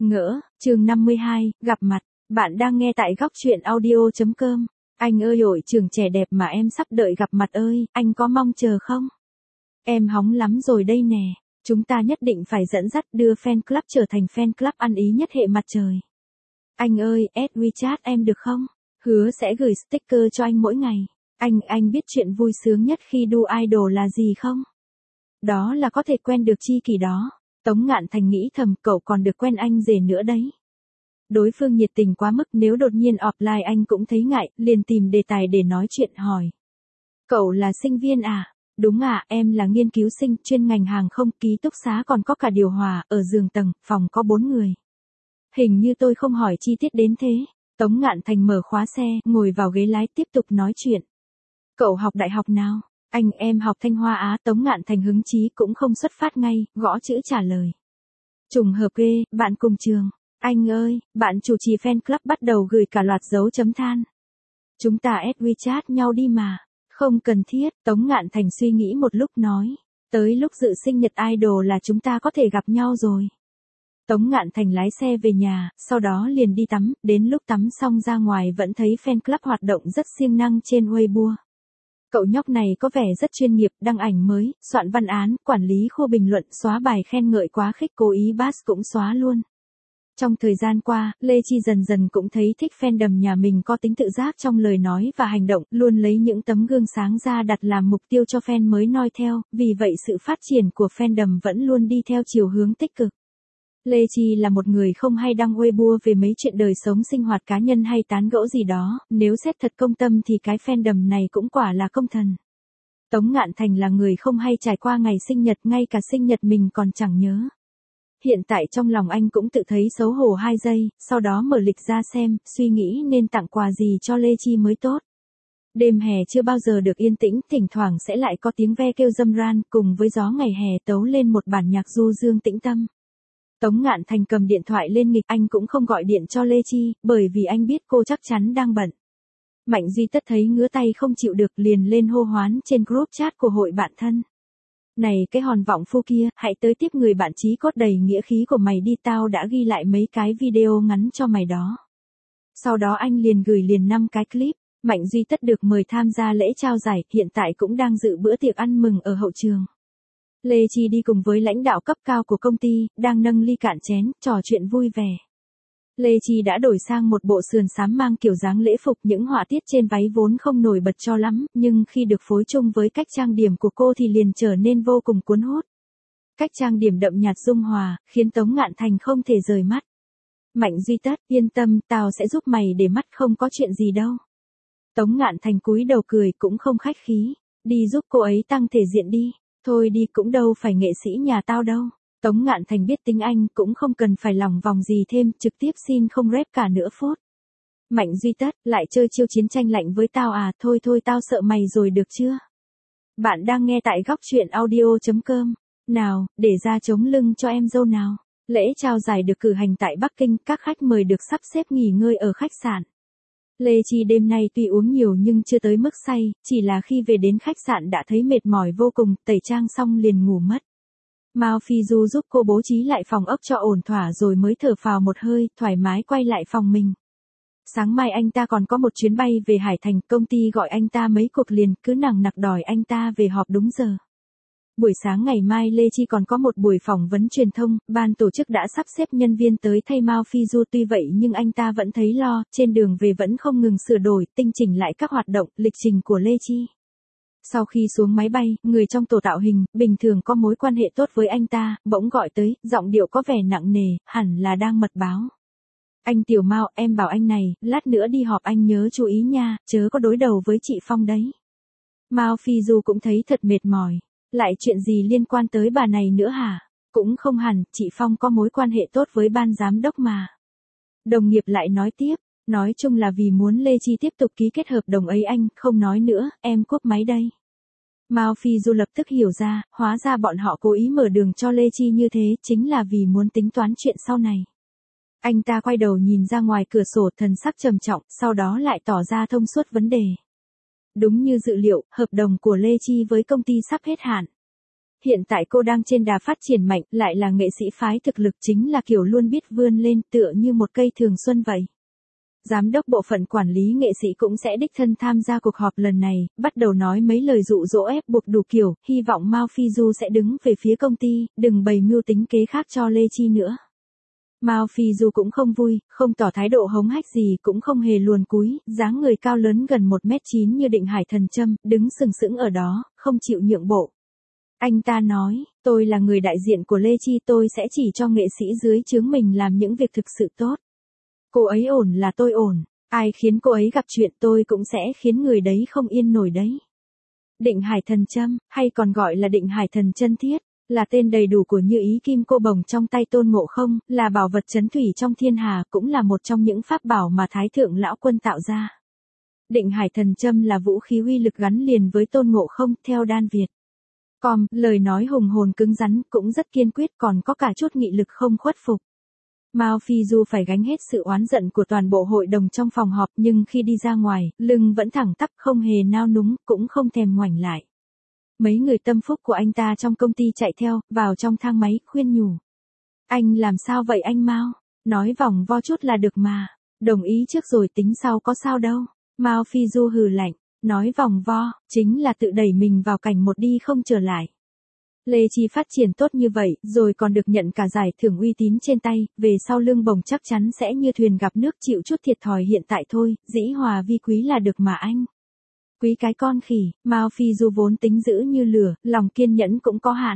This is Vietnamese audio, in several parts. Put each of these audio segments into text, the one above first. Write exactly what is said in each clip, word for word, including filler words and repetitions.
Ngỡ, chương năm mươi hai, gặp mặt. Bạn đang nghe tại góc truyện audio chấm com. Anh ơi ổi trường trẻ đẹp mà em sắp đợi gặp mặt ơi, anh có mong chờ không? Em hóng lắm rồi đây nè. Chúng ta nhất định phải dẫn dắt đưa fan club trở thành fan club ăn ý nhất hệ mặt trời. Anh ơi, add WeChat em được không? Hứa sẽ gửi sticker cho anh mỗi ngày. Anh, anh biết chuyện vui sướng nhất khi đu idol là gì không? Đó là có thể quen được tri kỷ đó. Tống Ngạn Thành nghĩ thầm cậu còn được quen anh rể nữa đấy. Đối phương nhiệt tình quá mức nếu đột nhiên offline anh cũng thấy ngại, liền tìm đề tài để nói chuyện hỏi. Cậu là sinh viên à? Đúng à, em là nghiên cứu sinh chuyên ngành hàng không, ký túc xá còn có cả điều hòa, ở giường tầng, phòng có bốn người. Hình như tôi không hỏi chi tiết đến thế. Tống Ngạn Thành mở khóa xe, ngồi vào ghế lái tiếp tục nói chuyện. Cậu học đại học nào? Anh em học Thanh Hoa Á. Tống Ngạn Thành hứng chí cũng không xuất phát ngay, gõ chữ trả lời. Trùng hợp ghê, bạn cùng trường. Anh ơi, bạn chủ trì fan club bắt đầu gửi cả loạt dấu chấm than. Chúng ta add WeChat nhau đi mà. Không cần thiết, Tống Ngạn Thành suy nghĩ một lúc nói. Tới lúc dự sinh nhật idol là chúng ta có thể gặp nhau rồi. Tống Ngạn Thành lái xe về nhà, sau đó liền đi tắm, đến lúc tắm xong ra ngoài vẫn thấy fan club hoạt động rất siêng năng trên Weibo. Cậu nhóc này có vẻ rất chuyên nghiệp, đăng ảnh mới, soạn văn án, quản lý khu bình luận, xóa bài khen ngợi quá khích, cố ý bass cũng xóa luôn. Trong thời gian qua, Lê Chi dần dần cũng thấy thích fandom nhà mình có tính tự giác trong lời nói và hành động, luôn lấy những tấm gương sáng ra đặt làm mục tiêu cho fan mới noi theo, vì vậy sự phát triển của fandom vẫn luôn đi theo chiều hướng tích cực. Lê Chi là một người không hay đăng Weibo về mấy chuyện đời sống sinh hoạt cá nhân hay tán gẫu gì đó, nếu xét thật công tâm thì cái fandom này cũng quả là công thần. Tống Ngạn Thành là người không hay trải qua ngày sinh nhật, ngay cả sinh nhật mình còn chẳng nhớ. Hiện tại trong lòng anh cũng tự thấy xấu hổ hai giây, sau đó mở lịch ra xem, suy nghĩ nên tặng quà gì cho Lê Chi mới tốt. Đêm hè chưa bao giờ được yên tĩnh, thỉnh thoảng sẽ lại có tiếng ve kêu râm ran, cùng với gió ngày hè tấu lên một bản nhạc du dương tĩnh tâm. Tống Ngạn Thành cầm điện thoại lên nghịch, anh cũng không gọi điện cho Lê Chi, bởi vì anh biết cô chắc chắn đang bận. Mạnh Duy Tất thấy ngứa tay không chịu được liền lên hô hoán trên group chat của hội bạn thân. Này cái hòn vọng phu kia, hãy tới tiếp người bạn chí cốt đầy nghĩa khí của mày đi, tao đã ghi lại mấy cái video ngắn cho mày đó. Sau đó anh liền gửi liền năm cái clip. Mạnh Duy Tất được mời tham gia lễ trao giải, hiện tại cũng đang dự bữa tiệc ăn mừng ở hậu trường. Lê Chi đi cùng với lãnh đạo cấp cao của công ty, đang nâng ly cạn chén, trò chuyện vui vẻ. Lê Chi đã đổi sang một bộ sườn xám mang kiểu dáng lễ phục, những họa tiết trên váy vốn không nổi bật cho lắm, nhưng khi được phối chung với cách trang điểm của cô thì liền trở nên vô cùng cuốn hút. Cách trang điểm đậm nhạt dung hòa, khiến Tống Ngạn Thành không thể rời mắt. Mạnh Duy Tất, yên tâm, tao sẽ giúp mày để mắt, không có chuyện gì đâu. Tống Ngạn Thành cúi đầu cười cũng không khách khí. Đi giúp cô ấy tăng thể diện đi. Thôi đi, cũng đâu phải nghệ sĩ nhà tao đâu. Tống Ngạn Thành biết tính anh, cũng không cần phải lòng vòng gì thêm, trực tiếp xin không rep cả nửa phút. Mạnh Duy Tất, lại chơi chiêu chiến tranh lạnh với tao à? Thôi thôi, tao sợ mày rồi được chưa? Bạn đang nghe tại góc truyện audio chấm com. Nào, để ra chống lưng cho em dâu nào. Lễ trao giải được cử hành tại Bắc Kinh, các khách mời được sắp xếp nghỉ ngơi ở khách sạn. Lê Chi đêm nay tuy uống nhiều nhưng chưa tới mức say, chỉ là khi về đến khách sạn đã thấy mệt mỏi vô cùng, tẩy trang xong liền ngủ mất. Mao Phi Du giúp cô bố trí lại phòng ốc cho ổn thỏa rồi mới thở phào một hơi, thoải mái quay lại phòng mình. Sáng mai anh ta còn có một chuyến bay về Hải Thành, công ty gọi anh ta mấy cuộc liền, cứ nằng nặc đòi anh ta về họp đúng giờ. Buổi sáng ngày mai Lê Chi còn có một buổi phỏng vấn truyền thông, ban tổ chức đã sắp xếp nhân viên tới thay Mao Phi Du, tuy vậy nhưng anh ta vẫn thấy lo, trên đường về vẫn không ngừng sửa đổi, tinh chỉnh lại các hoạt động, lịch trình của Lê Chi. Sau khi xuống máy bay, người trong tổ tạo hình, bình thường có mối quan hệ tốt với anh ta, bỗng gọi tới, giọng điệu có vẻ nặng nề, hẳn là đang mật báo. Anh Tiểu Mao, em bảo anh này, lát nữa đi họp anh nhớ chú ý nha, chớ có đối đầu với chị Phong đấy. Mao Phi Du cũng thấy thật mệt mỏi. Lại chuyện gì liên quan tới bà này nữa hả? Cũng không hẳn, chị Phong có mối quan hệ tốt với ban giám đốc mà. Đồng nghiệp lại nói tiếp, nói chung là vì muốn Lê Chi tiếp tục ký kết hợp đồng ấy, anh không nói nữa, em cúp máy đây. Mao Phi Du lập tức hiểu ra, hóa ra bọn họ cố ý mở đường cho Lê Chi như thế, chính là vì muốn tính toán chuyện sau này. Anh ta quay đầu nhìn ra ngoài cửa sổ, thần sắc trầm trọng, sau đó lại tỏ ra thông suốt vấn đề. Đúng như dự liệu, hợp đồng của Lê Chi với công ty sắp hết hạn. Hiện tại cô đang trên đà phát triển mạnh, lại là nghệ sĩ phái thực lực, chính là kiểu luôn biết vươn lên, tựa như một cây thường xuân vậy. Giám đốc bộ phận quản lý nghệ sĩ cũng sẽ đích thân tham gia cuộc họp lần này, bắt đầu nói mấy lời dụ dỗ ép buộc đủ kiểu, hy vọng Mao Phi Du sẽ đứng về phía công ty, đừng bày mưu tính kế khác cho Lê Chi nữa. Mao Phi Du cũng không vui, không tỏ thái độ hống hách gì, cũng không hề luồn cúi, dáng người cao lớn gần một mét chín như định hải thần châm, đứng sừng sững ở đó, không chịu nhượng bộ. Anh ta nói, tôi là người đại diện của Lê Chi, tôi sẽ chỉ cho nghệ sĩ dưới trướng mình làm những việc thực sự tốt. Cô ấy ổn là tôi ổn, ai khiến cô ấy gặp chuyện tôi cũng sẽ khiến người đấy không yên nổi đấy. Định hải thần châm, hay còn gọi là định hải thần chân thiết, là tên đầy đủ của Như Ý Kim Cô Bồng trong tay Tôn Ngộ Không, là bảo vật trấn thủy trong thiên hà, cũng là một trong những pháp bảo mà Thái Thượng Lão Quân tạo ra. Định hải thần châm là vũ khí uy lực gắn liền với Tôn Ngộ Không, theo Đan Việt. Com, lời nói hùng hồn cứng rắn, cũng rất kiên quyết, còn có cả chút nghị lực không khuất phục. Mao Phi Du phải gánh hết sự oán giận của toàn bộ hội đồng trong phòng họp, nhưng khi đi ra ngoài, lưng vẫn thẳng tắp, không hề nao núng, cũng không thèm ngoảnh lại. Mấy người tâm phúc của anh ta trong công ty chạy theo, vào trong thang máy, khuyên nhủ. Anh làm sao vậy anh Mao? Nói vòng vo chút là được mà. Đồng ý trước rồi tính sau có sao đâu. Mao Phi Du hừ lạnh, nói vòng vo, chính là tự đẩy mình vào cảnh một đi không trở lại. Lê Chi phát triển tốt như vậy, rồi còn được nhận cả giải thưởng uy tín trên tay, về sau lương bổng chắc chắn sẽ như thuyền gặp nước, chịu chút thiệt thòi hiện tại thôi, dĩ hòa vi quý là được mà anh. Quý cái con khỉ, Mao Phi Du vốn tính dữ như lửa, lòng kiên nhẫn cũng có hạn.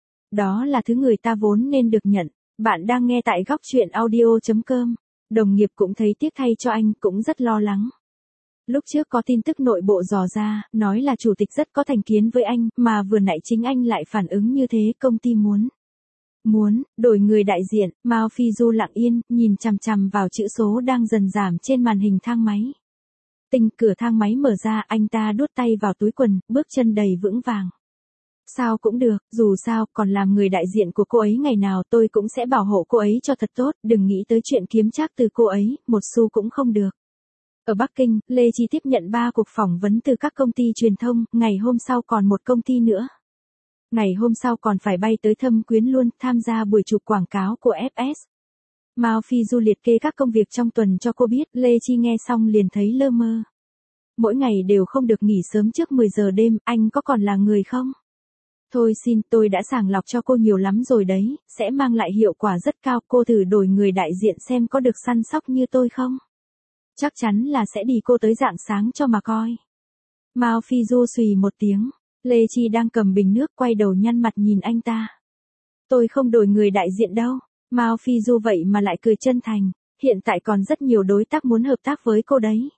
Đó là thứ người ta vốn nên được nhận. Bạn đang nghe tại góc truyện audio chấm com. Đồng nghiệp cũng thấy tiếc thay cho anh, cũng rất lo lắng. Lúc trước có tin tức nội bộ dò ra, nói là chủ tịch rất có thành kiến với anh, mà vừa nãy chính anh lại phản ứng như thế, công ty muốn. Muốn, đổi người đại diện, Mao Phi Du lặng yên, nhìn chằm chằm vào chữ số đang dần giảm trên màn hình thang máy. Tinh, cửa thang máy mở ra, anh ta đút tay vào túi quần, bước chân đầy vững vàng. Sao cũng được, dù sao, còn làm người đại diện của cô ấy ngày nào tôi cũng sẽ bảo hộ cô ấy cho thật tốt, đừng nghĩ tới chuyện kiếm trác từ cô ấy, một xu cũng không được. Ở Bắc Kinh, Lê Chi tiếp nhận ba cuộc phỏng vấn từ các công ty truyền thông, ngày hôm sau còn một công ty nữa. Ngày hôm sau còn phải bay tới Thâm Quyến luôn, tham gia buổi chụp quảng cáo của ép ét. Mao Phi Du liệt kê các công việc trong tuần cho cô biết, Lê Chi nghe xong liền thấy lơ mơ. Mỗi ngày đều không được nghỉ sớm trước mười giờ đêm, anh có còn là người không? Thôi xin, tôi đã sàng lọc cho cô nhiều lắm rồi đấy, sẽ mang lại hiệu quả rất cao, cô thử đổi người đại diện xem có được săn sóc như tôi không? Chắc chắn là sẽ đi cô tới rạng sáng cho mà coi. Mao Phi Du xùy một tiếng, Lê Chi đang cầm bình nước quay đầu nhăn mặt nhìn anh ta. Tôi không đổi người đại diện đâu. Mao Phi Du vậy mà lại cười chân thành, hiện tại còn rất nhiều đối tác muốn hợp tác với cô đấy.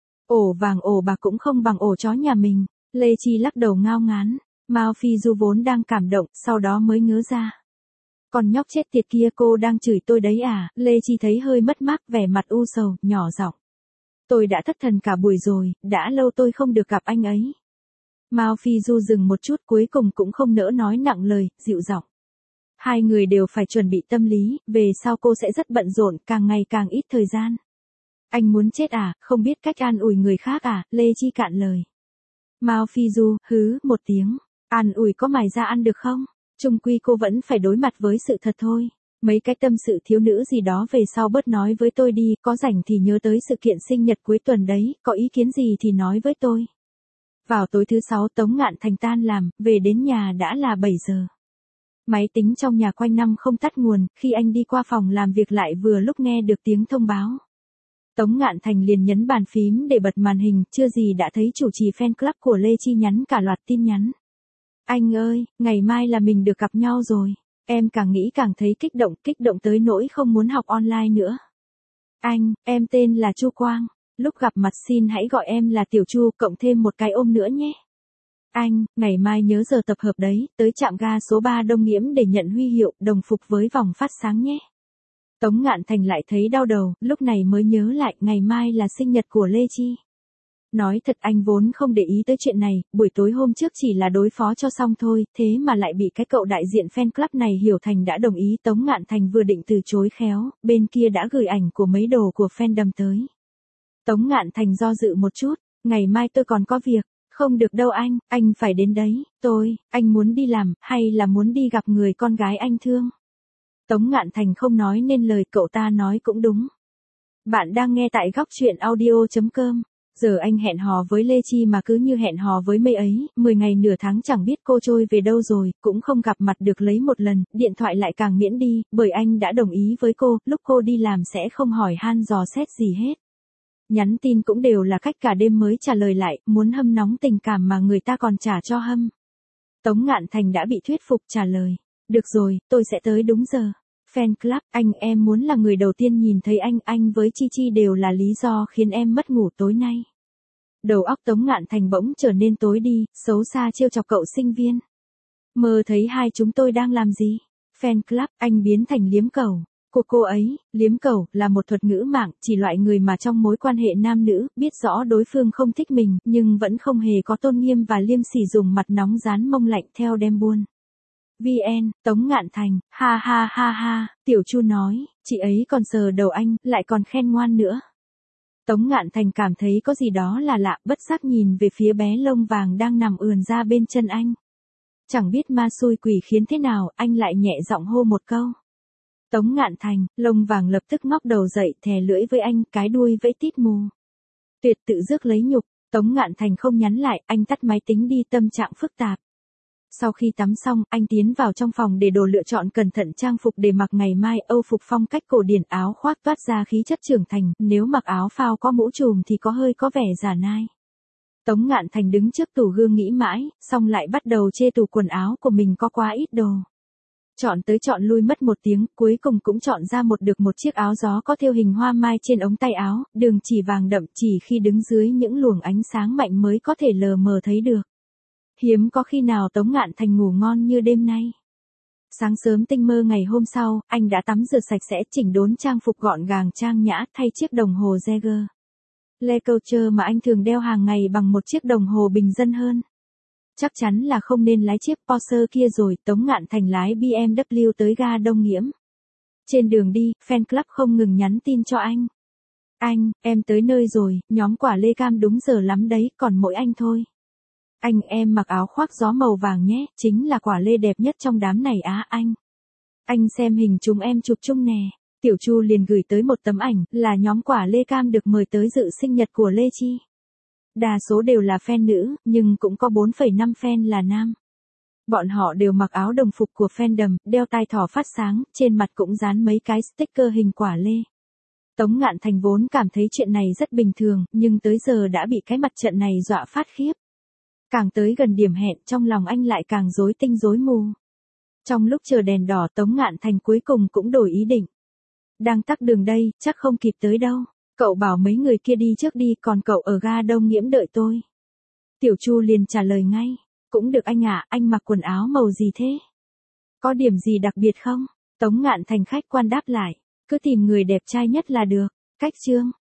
Ổ vàng ổ bạc cũng không bằng ổ chó nhà mình, Lê Chi lắc đầu ngao ngán, Mao Phi Du vốn đang cảm động, sau đó mới ngớ ra. Còn nhóc chết tiệt kia cô đang chửi tôi đấy à, Lê Chi thấy hơi mất mát, vẻ mặt u sầu, nhỏ giọng. Tôi đã thất thần cả buổi rồi, đã lâu tôi không được gặp anh ấy. Mao Phi Du dừng một chút, cuối cùng cũng không nỡ nói nặng lời, dịu giọng. Hai người đều phải chuẩn bị tâm lý, về sau cô sẽ rất bận rộn, càng ngày càng ít thời gian. Anh muốn chết à, không biết cách an ủi người khác à, Lê Chi cạn lời. Mao Phi Du, hứ, một tiếng, an ủi có mài ra ăn được không? Chung quy cô vẫn phải đối mặt với sự thật thôi. Mấy cái tâm sự thiếu nữ gì đó về sau bớt nói với tôi đi, có rảnh thì nhớ tới sự kiện sinh nhật cuối tuần đấy, có ý kiến gì thì nói với tôi. Vào tối thứ sáu Tống Ngạn Thành tan làm, về đến nhà đã là bảy giờ. Máy tính trong nhà quanh năm không tắt nguồn, khi anh đi qua phòng làm việc lại vừa lúc nghe được tiếng thông báo. Tống Ngạn Thành liền nhấn bàn phím để bật màn hình, chưa gì đã thấy chủ trì fan club của Lê Chi nhắn cả loạt tin nhắn. Anh ơi, ngày mai là mình được gặp nhau rồi. Em càng nghĩ càng thấy kích động, kích động tới nỗi không muốn học online nữa. Anh, em tên là Chu Quang, lúc gặp mặt xin hãy gọi em là Tiểu Chu, cộng thêm một cái ôm nữa nhé. Anh, ngày mai nhớ giờ tập hợp đấy, tới trạm ga số ba Đông Nghiễm để nhận huy hiệu, đồng phục với vòng phát sáng nhé. Tống Ngạn Thành lại thấy đau đầu, lúc này mới nhớ lại, ngày mai là sinh nhật của Lê Chi. Nói thật anh vốn không để ý tới chuyện này, buổi tối hôm trước chỉ là đối phó cho xong thôi, thế mà lại bị cái cậu đại diện fan club này hiểu thành đã đồng ý. Tống Ngạn Thành vừa định từ chối khéo, bên kia đã gửi ảnh của mấy đồ của fandom tới. Tống Ngạn Thành do dự một chút, ngày mai tôi còn có việc, Không được đâu anh, anh phải đến đấy, tôi, anh muốn đi làm, hay là muốn đi gặp người con gái anh thương? Tống Ngạn Thành không nói nên lời, cậu ta nói cũng đúng. Bạn đang nghe tại góc chuyện audio.com. Giờ anh hẹn hò với Lê Chi mà cứ như hẹn hò với mây ấy, mười ngày nửa tháng chẳng biết cô trôi về đâu rồi, cũng không gặp mặt được lấy một lần, điện thoại lại càng miễn đi, bởi anh đã đồng ý với cô, lúc cô đi làm sẽ không hỏi han dò xét gì hết. Nhắn tin cũng đều là cách cả đêm mới trả lời lại, muốn hâm nóng tình cảm mà người ta còn trả cho hâm. Tống Ngạn Thành đã bị thuyết phục trả lời. Được rồi, tôi sẽ tới đúng giờ. Fan club, anh em muốn là người đầu tiên nhìn thấy anh, anh với Chi Chi đều là lý do khiến em mất ngủ tối nay. Đầu óc Tống Ngạn Thành bỗng trở nên tối đi, xấu xa trêu chọc cậu sinh viên. Mơ thấy hai chúng tôi đang làm gì? Fan club, anh biến thành liếm cầu. Của cô ấy, liếm cầu, là một thuật ngữ mạng, chỉ loại người mà trong mối quan hệ nam nữ, biết rõ đối phương không thích mình, nhưng vẫn không hề có tôn nghiêm và liêm sỉ dùng mặt nóng dán mông lạnh theo đem buôn. vê en, Tống Ngạn Thành, ha ha ha ha, Tiểu Chu nói, chị ấy còn sờ đầu anh, lại còn khen ngoan nữa. Tống Ngạn Thành cảm thấy có gì đó là lạ, bất giác nhìn về phía bé lông vàng đang nằm ườn ra bên chân anh. Chẳng biết ma xui quỷ khiến thế nào, anh lại nhẹ giọng hô một câu. Tống Ngạn Thành, lông vàng lập tức ngóc đầu dậy, thè lưỡi với anh, cái đuôi vẫy tít mù. Tuyệt tự rước lấy nhục, Tống Ngạn Thành không nhắn lại, anh tắt máy tính đi, tâm trạng phức tạp. Sau khi tắm xong, anh tiến vào trong phòng để đồ lựa chọn cẩn thận trang phục để mặc ngày mai, Âu phục phong cách cổ điển, áo khoác toát ra khí chất trưởng thành, nếu mặc áo phao có mũ trùm thì có hơi có vẻ giả nai. Tống Ngạn Thành đứng trước tủ gương nghĩ mãi, xong lại bắt đầu chê tủ quần áo của mình có quá ít đồ. Chọn tới chọn lui mất một tiếng, cuối cùng cũng chọn ra một được một chiếc áo gió có thêu hình hoa mai trên ống tay áo, đường chỉ vàng đậm, chỉ khi đứng dưới những luồng ánh sáng mạnh mới có thể lờ mờ thấy được. Hiếm có khi nào Tống Ngạn Thành ngủ ngon như đêm nay. Sáng sớm tinh mơ ngày hôm sau, anh đã tắm rửa sạch sẽ, chỉnh đốn trang phục gọn gàng trang nhã, thay chiếc đồng hồ Jaeger Le Coulter mà anh thường đeo hàng ngày bằng một chiếc đồng hồ bình dân hơn. Chắc chắn là không nên lái chiếc Porsche kia rồi, Tống Ngạn Thành lái bê em vê tới ga Đông Nghiễm. Trên đường đi, fan club không ngừng nhắn tin cho anh. Anh, em tới nơi rồi, nhóm quả lê cam đúng giờ lắm đấy, còn mỗi anh thôi. Anh em mặc áo khoác gió màu vàng nhé, chính là quả lê đẹp nhất trong đám này á anh. Anh xem hình chúng em chụp chung nè. Tiểu Chu liền gửi tới một tấm ảnh, là nhóm quả lê cam được mời tới dự sinh nhật của Lê Chi. Đa số đều là fan nữ, nhưng cũng có bốn phẩy năm fan là nam. Bọn họ đều mặc áo đồng phục của fandom, đeo tai thỏ phát sáng, trên mặt cũng dán mấy cái sticker hình quả lê. Tống Ngạn Thành vốn cảm thấy chuyện này rất bình thường, nhưng tới giờ đã bị cái mặt trận này dọa phát khiếp. Càng tới gần điểm hẹn, trong lòng anh lại càng rối tinh rối mù. Trong lúc chờ đèn đỏ, Tống Ngạn Thành cuối cùng cũng đổi ý định. Đang tắc đường đây, chắc không kịp tới đâu. Cậu bảo mấy người kia đi trước đi, còn cậu ở ga Đông Nghiễm đợi tôi. Tiểu Chu liền trả lời ngay. Cũng được anh ạ, anh mặc quần áo màu gì thế? Có điểm gì đặc biệt không? Tống Ngạn Thành khách quan đáp lại. Cứ tìm người đẹp trai nhất là được. Cách chương.